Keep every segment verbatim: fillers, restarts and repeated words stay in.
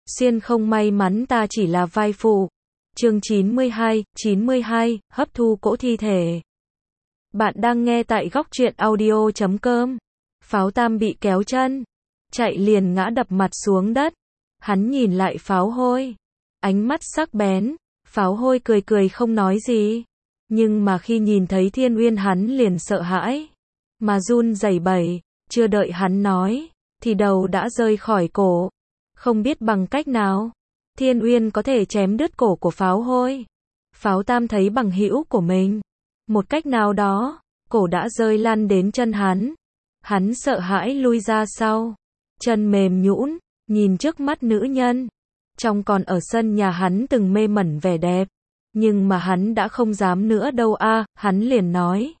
Xuyên không may mắn ta chỉ là vai phụ. Chương chín mươi hai, chín mươi hai, hấp thu cỗ thi thể. Bạn đang nghe tại góc truyện audio chấm com. Pháo Tam bị kéo chân, chạy liền ngã đập mặt xuống đất. Hắn nhìn lại Pháo Hôi, ánh mắt sắc bén. Pháo Hôi cười cười không nói gì, nhưng mà khi nhìn thấy Thiên Uyên hắn liền sợ hãi, mà run rẩy bẩy. Chưa đợi hắn nói, thì đầu đã rơi khỏi cổ. Không biết bằng cách nào, Thiên Uyên có thể chém đứt cổ của Pháo Hôi. Pháo Tam thấy bằng hữu của mình, một cách nào đó, cổ đã rơi lăn đến chân hắn. Hắn sợ hãi lui ra sau, chân mềm nhũn, nhìn trước mắt nữ nhân. Trong còn ở sân nhà hắn từng mê mẩn vẻ đẹp, nhưng mà hắn đã không dám nữa đâu a. À, hắn liền nói: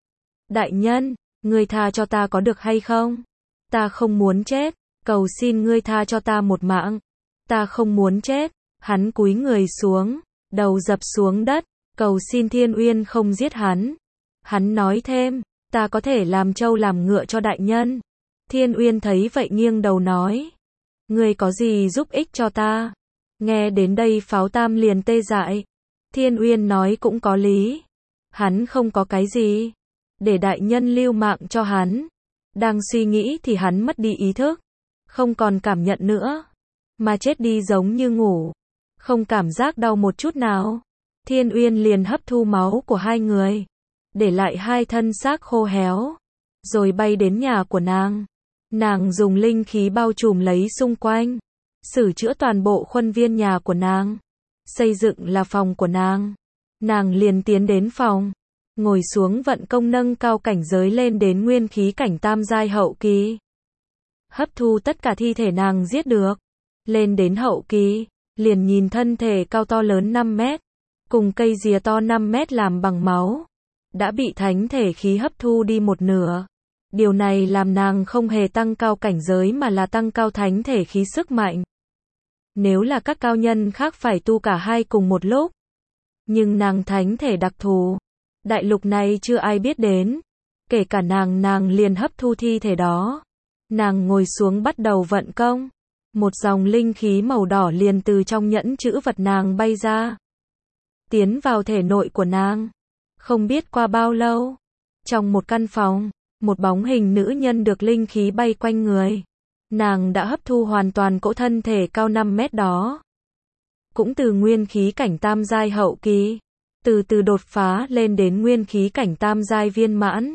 đại nhân, ngươi tha cho ta có được hay không? Ta không muốn chết, cầu xin ngươi tha cho ta một mạng. Ta không muốn chết. Hắn cúi người xuống, đầu dập xuống đất, cầu xin Thiên Uyên không giết hắn. Hắn nói thêm: ta có thể làm trâu làm ngựa cho đại nhân. Thiên Uyên thấy vậy nghiêng đầu nói: ngươi có gì giúp ích cho ta? Nghe đến đây Pháo Tam liền tê dại. Thiên Uyên nói cũng có lý. Hắn không có cái gì, để đại nhân lưu mạng cho hắn. Đang suy nghĩ thì hắn mất đi ý thức, không còn cảm nhận nữa, mà chết đi giống như ngủ, không cảm giác đau một chút nào. Thiên Uyên liền hấp thu máu của hai người, để lại hai thân xác khô héo, rồi bay đến nhà của nàng. Nàng dùng linh khí bao trùm lấy xung quanh, sửa chữa toàn bộ khuôn viên nhà của nàng, xây dựng là phòng của nàng. Nàng liền tiến đến phòng, ngồi xuống vận công nâng cao cảnh giới lên đến nguyên khí cảnh tam giai hậu kỳ. Hấp thu tất cả thi thể nàng giết được. Lên đến hậu kỳ, liền nhìn thân thể cao to lớn năm mét, cùng cây rìa to năm mét làm bằng máu, đã bị thánh thể khí hấp thu đi một nửa. Điều này làm nàng không hề tăng cao cảnh giới mà là tăng cao thánh thể khí sức mạnh. Nếu là các cao nhân khác phải tu cả hai cùng một lúc. Nhưng nàng thánh thể đặc thù, đại lục này chưa ai biết đến. Kể cả nàng nàng liền hấp thu thi thể đó. Nàng ngồi xuống bắt đầu vận công. Một dòng linh khí màu đỏ liền từ trong nhẫn chữ vật nàng bay ra, tiến vào thể nội của nàng. Không biết qua bao lâu, trong một căn phòng, một bóng hình nữ nhân được linh khí bay quanh người. Nàng đã hấp thu hoàn toàn cỗ thân thể cao năm mét đó. Cũng từ nguyên khí cảnh tam giai hậu kỳ, từ từ đột phá lên đến nguyên khí cảnh tam giai viên mãn.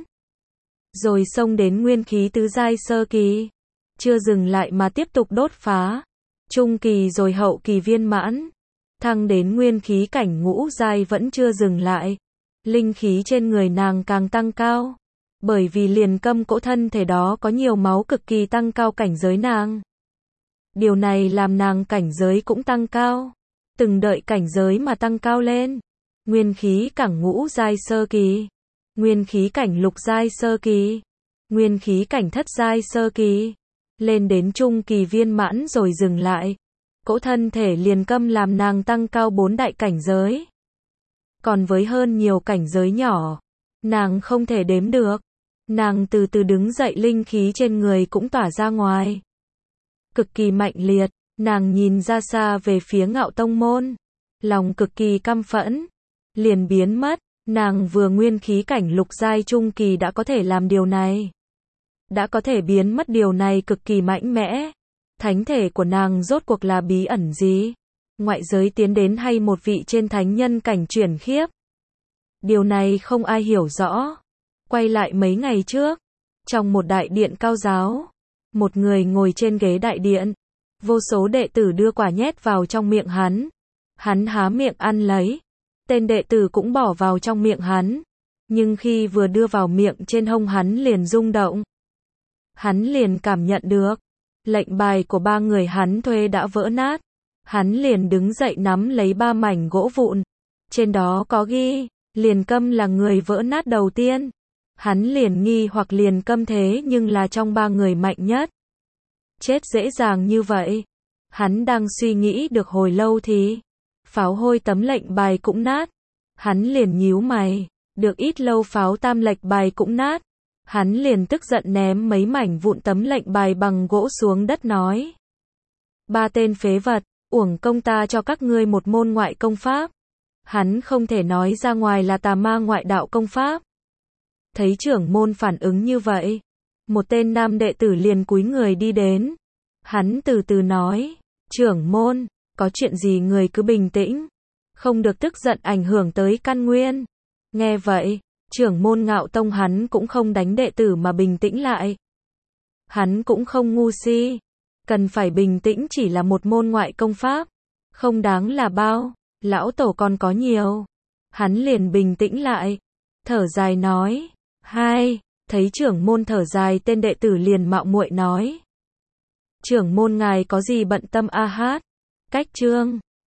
Rồi xông đến nguyên khí tứ giai sơ kỳ. Chưa dừng lại mà tiếp tục đột phá. Trung kỳ rồi hậu kỳ viên mãn. Thăng đến nguyên khí cảnh ngũ giai vẫn chưa dừng lại. Linh khí trên người nàng càng tăng cao. Bởi vì liền câm cỗ thân thể đó có nhiều máu cực kỳ tăng cao cảnh giới nàng. Điều này làm nàng cảnh giới cũng tăng cao. Từng đợi cảnh giới mà tăng cao lên. Nguyên khí cảnh ngũ giai sơ kỳ. Nguyên khí cảnh lục giai sơ kỳ. Nguyên khí cảnh thất giai sơ kỳ. Lên đến trung kỳ viên mãn rồi dừng lại. Cỗ thân thể liền câm làm nàng tăng cao bốn đại cảnh giới. Còn với hơn nhiều cảnh giới nhỏ, nàng không thể đếm được. Nàng từ từ đứng dậy, linh khí trên người cũng tỏa ra ngoài. Cực kỳ mạnh liệt, nàng nhìn ra xa về phía Ngạo Tông môn. Lòng cực kỳ căm phẫn, liền biến mất. Nàng vừa nguyên khí cảnh lục giai trung kỳ đã có thể làm điều này. Đã có thể biến mất, điều này cực kỳ mạnh mẽ. Thánh thể của nàng rốt cuộc là bí ẩn gì? Ngoại giới tiến đến hay một vị trên thánh nhân cảnh chuyển khiếp? Điều này không ai hiểu rõ. Quay lại mấy ngày trước, trong một đại điện cao giáo, một người ngồi trên ghế đại điện, vô số đệ tử đưa quả nhét vào trong miệng hắn. Hắn há miệng ăn lấy, tên đệ tử cũng bỏ vào trong miệng hắn, nhưng khi vừa đưa vào miệng trên hông hắn liền rung động. Hắn liền cảm nhận được, lệnh bài của ba người hắn thuê đã vỡ nát. Hắn liền đứng dậy nắm lấy ba mảnh gỗ vụn. Trên đó có ghi, Liền Câm là người vỡ nát đầu tiên. Hắn liền nghi hoặc Liền Câm thế nhưng là trong ba người mạnh nhất. Chết dễ dàng như vậy. Hắn đang suy nghĩ được hồi lâu thì, Pháo Hôi tấm lệnh bài cũng nát. Hắn liền nhíu mày, được ít lâu Pháo Tam lệnh bài cũng nát. Hắn liền tức giận ném mấy mảnh vụn tấm lệnh bài bằng gỗ xuống đất nói: Ba tên phế vật, uổng công ta cho các ngươi một môn ngoại công pháp. Hắn không thể nói ra ngoài là tà ma ngoại đạo công pháp. Thấy trưởng môn phản ứng như vậy, một tên nam đệ tử liền cúi người đi đến. Hắn từ từ nói, trưởng môn, có chuyện gì người cứ bình tĩnh, không được tức giận ảnh hưởng tới căn nguyên. Nghe vậy, trưởng môn Ngạo Tông hắn cũng không đánh đệ tử mà bình tĩnh lại. Hắn cũng không ngu si, cần phải bình tĩnh chỉ là một môn ngoại công pháp, không đáng là bao, lão tổ còn có nhiều. Hắn liền bình tĩnh lại, thở dài nói, hai, thấy trưởng môn thở dài tên đệ tử liền mạo muội nói. Trưởng môn ngài có gì bận tâm a hát, cách chương.